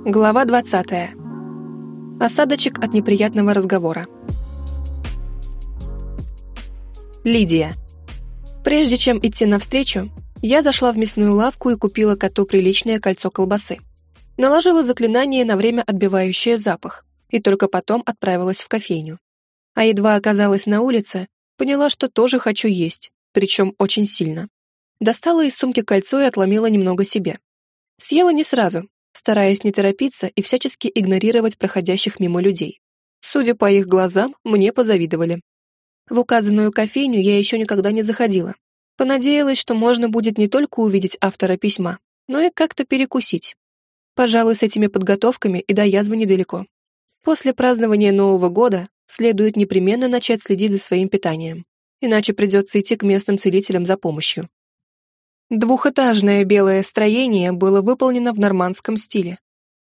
Глава 20. Осадочек от неприятного разговора. Лидия. Прежде чем идти навстречу, я зашла в мясную лавку и купила коту приличное кольцо колбасы. Наложила заклинание на время, отбивающее запах, и только потом отправилась в кофейню. А едва оказалась на улице, поняла, что тоже хочу есть, причем очень сильно. Достала из сумки кольцо и отломила немного себе. Съела не сразу, стараясь не торопиться и всячески игнорировать проходящих мимо людей. Судя по их глазам, мне позавидовали. В указанную кофейню я еще никогда не заходила. Понадеялась, что можно будет не только увидеть автора письма, но и как-то перекусить. Пожалуй, с этими подготовками и до язвы недалеко. После празднования Нового года следует непременно начать следить за своим питанием, иначе придется идти к местным целителям за помощью. Двухэтажное белое строение было выполнено в нормандском стиле,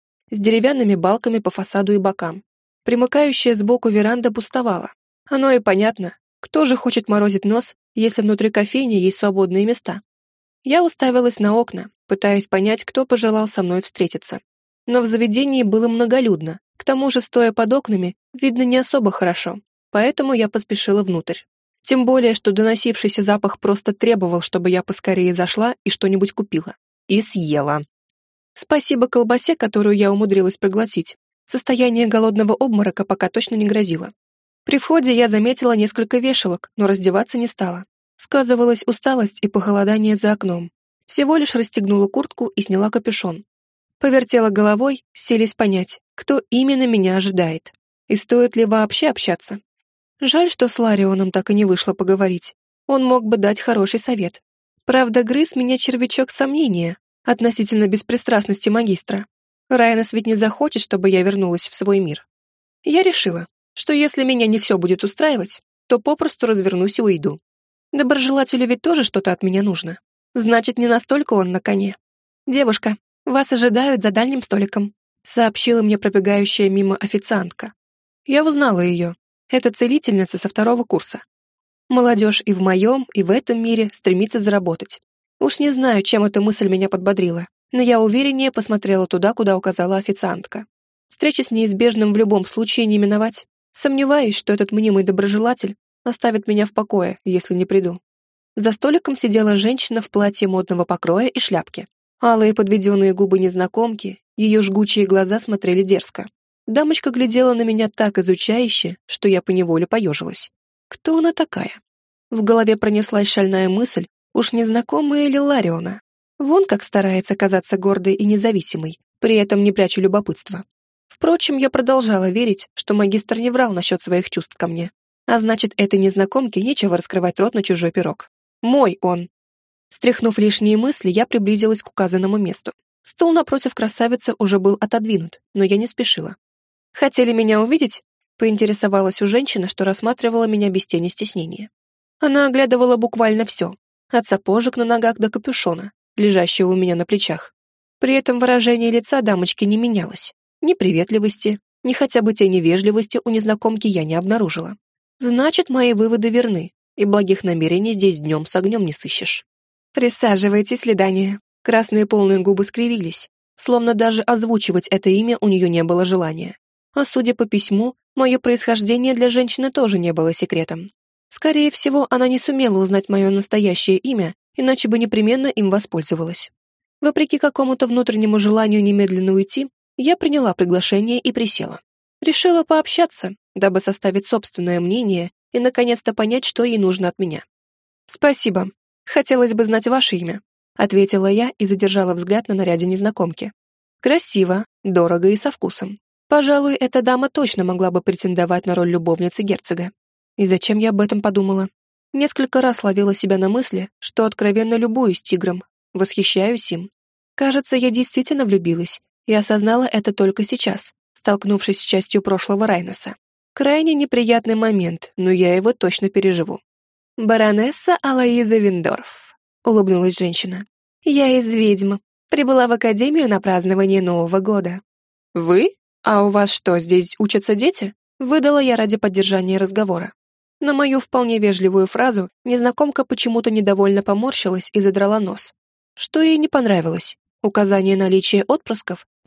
с деревянными балками по фасаду и бокам. Примыкающая сбоку веранда пустовала. Оно и понятно, кто же хочет морозить нос, если внутри кофейни есть свободные места. Я уставилась на окна, пытаясь понять, кто пожелал со мной встретиться. Но в заведении было многолюдно, к тому же, стоя под окнами, видно не особо хорошо, поэтому я поспешила внутрь. Тем более, что доносившийся запах просто требовал, чтобы я поскорее зашла и что-нибудь купила. И съела. Спасибо колбасе, которую я умудрилась проглотить. Состояние голодного обморока пока точно не грозило. При входе я заметила несколько вешалок, но раздеваться не стала. Сказывалась усталость и похолодание за окном. Всего лишь расстегнула куртку и сняла капюшон. Повертела головой, селись понять, кто именно меня ожидает. И стоит ли вообще общаться. Жаль, что с Ларионом так и не вышло поговорить. Он мог бы дать хороший совет. Правда, грыз меня червячок сомнения относительно беспристрастности магистра. Райнес ведь не захочет, чтобы я вернулась в свой мир. Я решила, что если меня не все будет устраивать, то попросту развернусь и уйду. Доброжелателю ведь тоже что-то от меня нужно. Значит, не настолько он на коне. «Девушка, вас ожидают за дальним столиком», сообщила мне пробегающая мимо официантка. Я узнала ее. Это целительница со 2-го курса. Молодежь и в моем, и в этом мире стремится заработать. Уж не знаю, чем эта мысль меня подбодрила, но я увереннее посмотрела туда, куда указала официантка. Встречи с неизбежным в любом случае не миновать. Сомневаюсь, что этот мнимый доброжелатель оставит меня в покое, если не приду. За столиком сидела женщина в платье модного покроя и шляпке. Алые подведенные губы незнакомки, ее жгучие глаза смотрели дерзко. Дамочка глядела на меня так изучающе, что я поневоле поежилась. Кто она такая? В голове пронеслась шальная мысль, уж незнакомая ли Лариона. Вон как старается казаться гордой и независимой, при этом не пряча любопытства. Впрочем, я продолжала верить, что магистр не врал насчет своих чувств ко мне. А значит, этой незнакомке нечего раскрывать рот на чужой пирог. Мой он. Стряхнув лишние мысли, я приблизилась к указанному месту. Стул напротив красавицы уже был отодвинут, но я не спешила. «Хотели меня увидеть?» — поинтересовалась у женщины, что рассматривала меня без тени стеснения. Она оглядывала буквально все, от сапожек на ногах до капюшона, лежащего у меня на плечах. При этом выражение лица дамочки не менялось. Ни приветливости, ни хотя бы тени вежливости у незнакомки я не обнаружила. Значит, мои выводы верны, и благих намерений здесь днем с огнем не сыщешь. «Присаживайтесь, Лидания». Красные полные губы скривились, словно даже озвучивать это имя у нее не было желания. А судя по письму, мое происхождение для женщины тоже не было секретом. Скорее всего, она не сумела узнать мое настоящее имя, иначе бы непременно им воспользовалась. Вопреки какому-то внутреннему желанию немедленно уйти, я приняла приглашение и присела. Решила пообщаться, дабы составить собственное мнение и наконец-то понять, что ей нужно от меня. «Спасибо. Хотелось бы знать ваше имя», — ответила я и задержала взгляд на наряде незнакомки. Красиво, дорого и со вкусом. Пожалуй, эта дама точно могла бы претендовать на роль любовницы герцога. И зачем я об этом подумала? Несколько раз ловила себя на мысли, что откровенно любуюсь тигром, восхищаюсь им. Кажется, я действительно влюбилась, и осознала это только сейчас, столкнувшись с частью прошлого Райнеса. Крайне неприятный момент, но я его точно переживу. «Баронесса Алоиза Виндорф», — улыбнулась женщина. «Я из ведьм. Прибыла в академию на празднование Нового года». «Вы? А у вас что, здесь учатся дети?» — выдала я ради поддержания разговора. На мою вполне вежливую фразу незнакомка почему-то недовольно поморщилась и задрала нос. Что ей не понравилось? Указание наличия отпрысков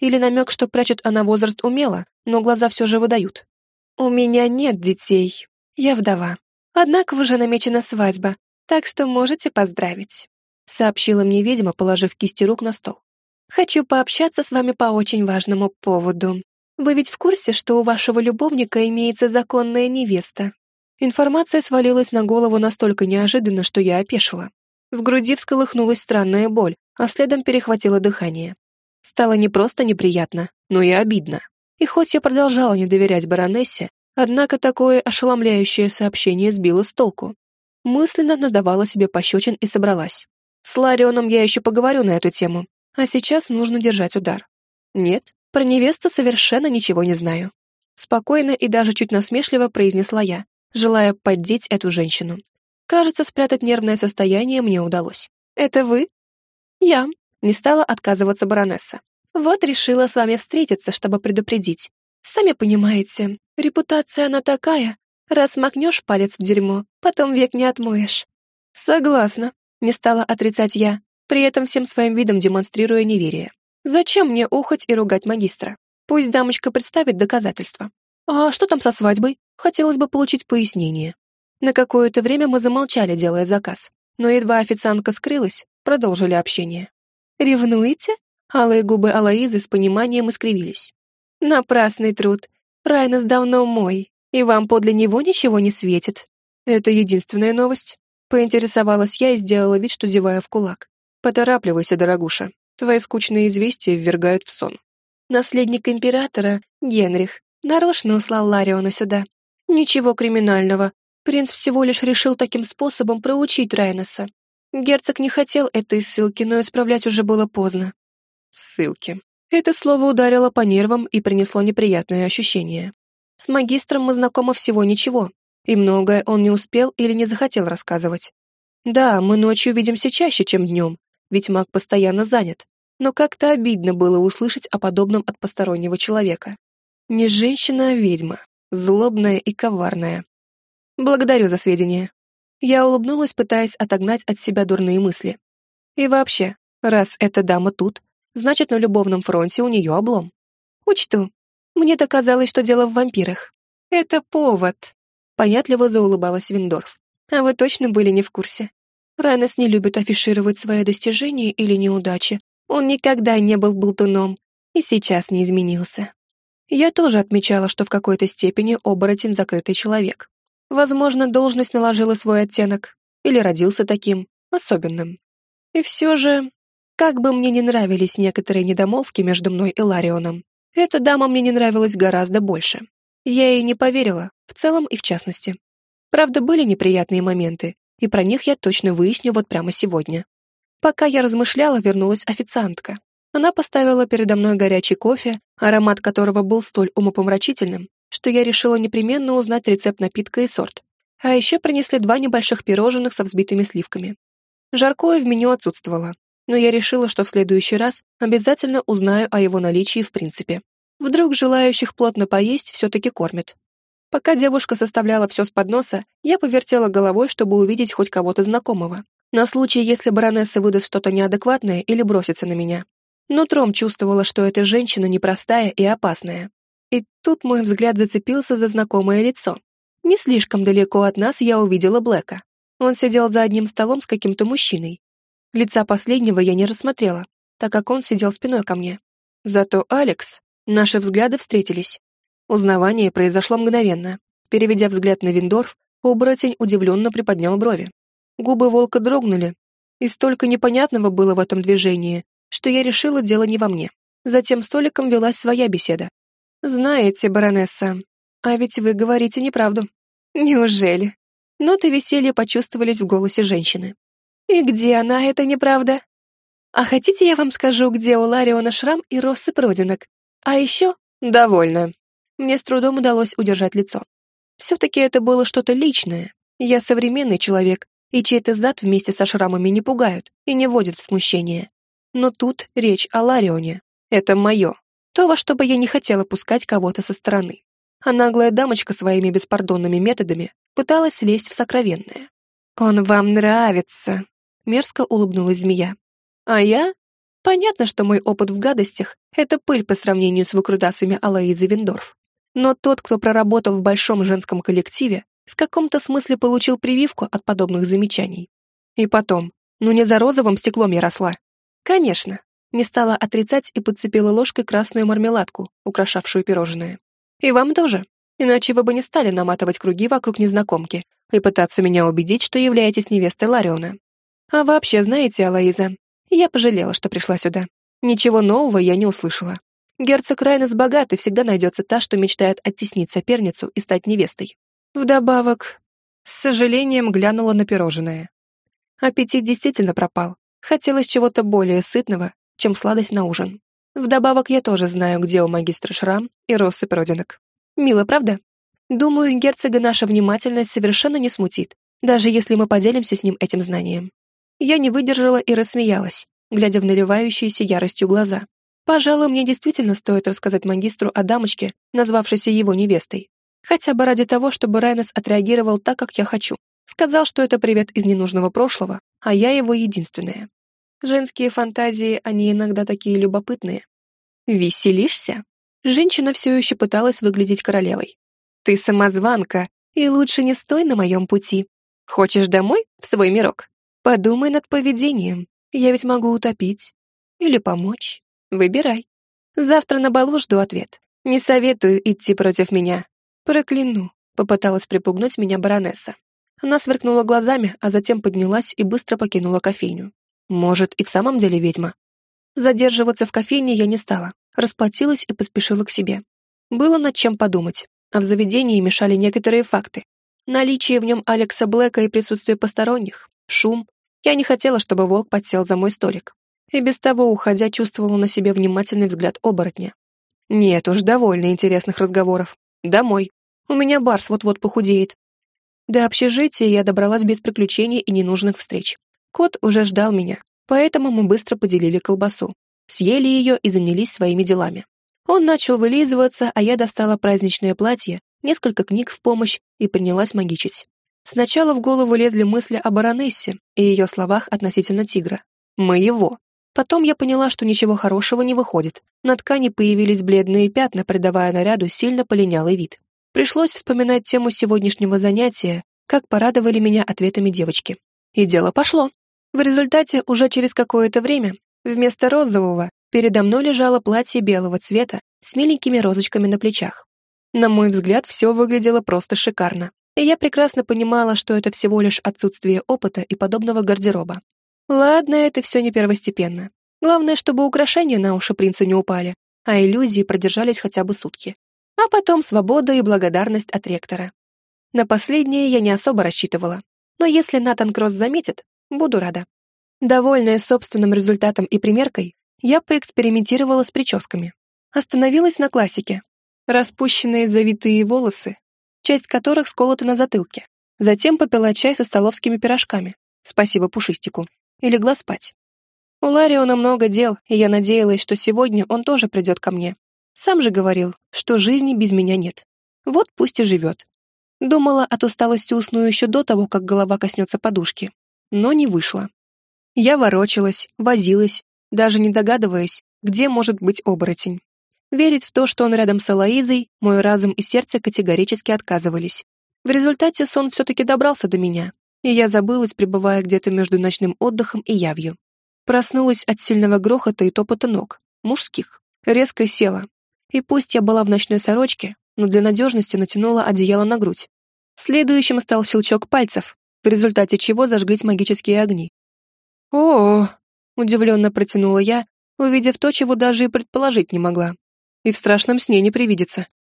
Или намек, что прячет она возраст умело, но глаза все же выдают. «У меня нет детей. Я вдова. Однако уже намечена свадьба, так что можете поздравить», сообщила мне ведьма, положив кисти рук на стол. «Хочу пообщаться с вами по очень важному поводу. Вы ведь в курсе, что у вашего любовника имеется законная невеста?» Информация свалилась на голову настолько неожиданно, что я опешила. В груди всколыхнулась странная боль, а следом перехватило дыхание. Стало не просто неприятно, но и обидно. И хоть я продолжала не доверять баронессе, однако такое ошеломляющее сообщение сбило с толку. Мысленно надавала себе пощечин и собралась. С Ларионом я еще поговорю на эту тему, а сейчас нужно держать удар. Нет, про невесту совершенно ничего не знаю. Спокойно и даже чуть насмешливо произнесла я, желая поддеть эту женщину. Кажется, спрятать нервное состояние мне удалось. «Это вы?» «Я», — не стала отказываться баронесса. «Вот решила с вами встретиться, чтобы предупредить. Сами понимаете, репутация она такая. Раз макнешь палец в дерьмо, потом век не отмоешь». «Согласна», — не стала отрицать я, при этом всем своим видом демонстрируя неверие. «Зачем мне ухать и ругать магистра? Пусть дамочка представит доказательства. А что там со свадьбой? Хотелось бы получить пояснение». На какое-то время мы замолчали, делая заказ, но едва официантка скрылась, продолжили общение. «Ревнуете?» Алые губы Алоизы с пониманием искривились. «Напрасный труд. Райнес давно мой, и вам подле него ничего не светит». «Это единственная новость», — поинтересовалась я и сделала вид, что зевая в кулак. «Поторапливайся, дорогуша. Твои скучные известия ввергают в сон». Наследник императора, Генрих, нарочно услал Лариона сюда. Ничего криминального. Принц всего лишь решил таким способом проучить Райнеса. Герцог не хотел этой ссылки, но исправлять уже было поздно. Ссылки. Это слово ударило по нервам и принесло неприятное ощущение. С магистром мы знакомы всего ничего, и многое он не успел или не захотел рассказывать. Да, мы ночью видимся чаще, чем днем, ведь маг постоянно занят, но как-то обидно было услышать о подобном от постороннего человека. Не женщина, а ведьма, злобная и коварная. Благодарю за сведения. Я улыбнулась, пытаясь отогнать от себя дурные мысли. И вообще, раз эта дама тут, значит, на любовном фронте у нее облом. Учту. Мне-то казалось, что дело в вампирах. Это повод. Понятливо заулыбалась Виндорф. А вы точно были не в курсе? Райнес не любит афишировать свои достижения или неудачи. Он никогда не был болтуном и сейчас не изменился. Я тоже отмечала, что в какой-то степени оборотень закрытый человек. Возможно, должность наложила свой оттенок, или родился таким, особенным. И все же, как бы мне не нравились некоторые недомолвки между мной и Ларионом, эта дама мне не нравилась гораздо больше. Я ей не поверила, в целом и в частности. Правда, были неприятные моменты, и про них я точно выясню вот прямо сегодня. Пока я размышляла, вернулась официантка. Она поставила передо мной горячий кофе, аромат которого был столь умопомрачительным, что я решила непременно узнать рецепт напитка и сорт. А еще принесли 2 небольших пирожных со взбитыми сливками. Жаркое в меню отсутствовало, но я решила, что в следующий раз обязательно узнаю о его наличии в принципе. Вдруг желающих плотно поесть все-таки кормят. Пока девушка составляла все с подноса, я повертела головой, чтобы увидеть хоть кого-то знакомого, на случай, если баронесса выдаст что-то неадекватное или бросится на меня. Нутром чувствовала, что эта женщина непростая и опасная. И тут мой взгляд зацепился за знакомое лицо. Не слишком далеко от нас я увидела Блэка. Он сидел за одним столом с каким-то мужчиной. Лица последнего я не рассмотрела, так как он сидел спиной ко мне. Зато Алекс... Наши взгляды встретились. Узнавание произошло мгновенно. Переведя взгляд на Виндорф, оборотень удивленно приподнял брови. Губы волка дрогнули, и столько непонятного было в этом движении, что я решила, дело не во мне. Затем столиком велась своя беседа. «Знаете, баронесса, а ведь вы говорите неправду». «Неужели?» Ноты веселья почувствовались в голосе женщины. «И где она, эта неправда?» «А хотите, я вам скажу, где у Лариона шрам и россыпь родинок? А еще...» «Довольно». Мне с трудом удалось удержать лицо. Все-таки это было что-то личное. Я современный человек, и чей-то зад вместе со шрамами не пугают и не вводят в смущение. Но тут речь о Ларионе. Это мое. То, во что бы я не хотела пускать кого-то со стороны. А наглая дамочка своими беспардонными методами пыталась лезть в сокровенное. «Он вам нравится», — мерзко улыбнулась змея. «А я? Понятно, что мой опыт в гадостях — это пыль по сравнению с выкрутасами Алоизы Виндорф. Но тот, кто проработал в большом женском коллективе, в каком-то смысле получил прививку от подобных замечаний. И потом, ну не за розовым стеклом я росла. Конечно, не стала отрицать и подцепила ложкой красную мармеладку, украшавшую пирожное. И вам тоже, иначе вы бы не стали наматывать круги вокруг незнакомки и пытаться меня убедить, что являетесь невестой Лариона. А вообще, знаете, Алоиза, я пожалела, что пришла сюда. Ничего нового я не услышала. Герцог Райнес богат, и всегда найдется та, что мечтает оттеснить соперницу и стать невестой. Вдобавок, с сожалением глянула на пирожное. Аппетит действительно пропал. Хотелось чего-то более сытного, чем сладость на ужин. Вдобавок, я тоже знаю, где у магистра шрам и россыпь родинок. Мило, правда? Думаю, герцога наша внимательность совершенно не смутит, даже если мы поделимся с ним этим знанием. Я не выдержала и рассмеялась, глядя в наливающиеся яростью глаза. Пожалуй, мне действительно стоит рассказать магистру о дамочке, назвавшейся его невестой. Хотя бы ради того, чтобы Райнес отреагировал так, как я хочу. Сказал, что это привет из ненужного прошлого, а я его единственная. Женские фантазии, они иногда такие любопытные. «Веселишься?» Женщина все еще пыталась выглядеть королевой. «Ты самозванка, и лучше не стой на моем пути. Хочешь домой, в свой мирок? Подумай над поведением. Я ведь могу утопить. Или помочь. Выбирай. Завтра на балу жду ответ. Не советую идти против меня. Прокляну», — попыталась припугнуть меня баронесса. Она сверкнула глазами, а затем поднялась и быстро покинула кофейню. Может, и в самом деле ведьма. Задерживаться в кофейне я не стала, расплатилась и поспешила к себе. Было над чем подумать, а в заведении мешали некоторые факты. Наличие в нем Алекса Блэка и присутствие посторонних, шум. Я не хотела, чтобы волк подсел за мой столик. И без того, уходя, чувствовала на себе внимательный взгляд оборотня. Нет уж, довольно интересных разговоров. Домой. У меня барс вот-вот похудеет. До общежития я добралась без приключений и ненужных встреч. Кот уже ждал меня, поэтому мы быстро поделили колбасу, съели ее и занялись своими делами. Он начал вылизываться, а я достала праздничное платье, несколько книг в помощь и принялась магичить. Сначала в голову лезли мысли о баронессе и ее словах относительно тигра. Моего. Потом я поняла, что ничего хорошего не выходит. На ткани появились бледные пятна, придавая наряду сильно полинялый вид. Пришлось вспоминать тему сегодняшнего занятия, как порадовали меня ответами девочки. И дело пошло. В результате, уже через какое-то время, вместо розового, передо мной лежало платье белого цвета с миленькими розочками на плечах. На мой взгляд, все выглядело просто шикарно. И я прекрасно понимала, что это всего лишь отсутствие опыта и подобного гардероба. Ладно, это все не первостепенно. Главное, чтобы украшения на уши принца не упали, а иллюзии продержались хотя бы сутки. А потом свобода и благодарность от ректора. На последнее я не особо рассчитывала, но если Натан Кросс заметит, буду рада. Довольная собственным результатом и примеркой, я поэкспериментировала с прическами. Остановилась на классике. Распущенные завитые волосы, часть которых сколота на затылке. Затем попила чай со столовскими пирожками. Спасибо Пушистику. И легла спать. У Лариона много дел, и я надеялась, что сегодня он тоже придет ко мне. Сам же говорил, что жизни без меня нет. Вот пусть и живет. Думала, от усталости усну еще до того, как голова коснется подушки. Но не вышло. Я ворочалась, возилась, даже не догадываясь, где может быть оборотень. Верить в то, что он рядом с Алоизой, мой разум и сердце категорически отказывались. В результате сон все-таки добрался до меня, и я забылась, пребывая где-то между ночным отдыхом и явью. Проснулась от сильного грохота и топота ног, мужских. Резко села. И пусть я была в ночной сорочке, но для надежности натянула одеяло на грудь. Следующим стал щелчок пальцев, в результате чего зажглись магические огни. «О-о-о!» — удивленно протянула я, увидев то, чего даже и предположить не могла. И в страшном сне не привидится.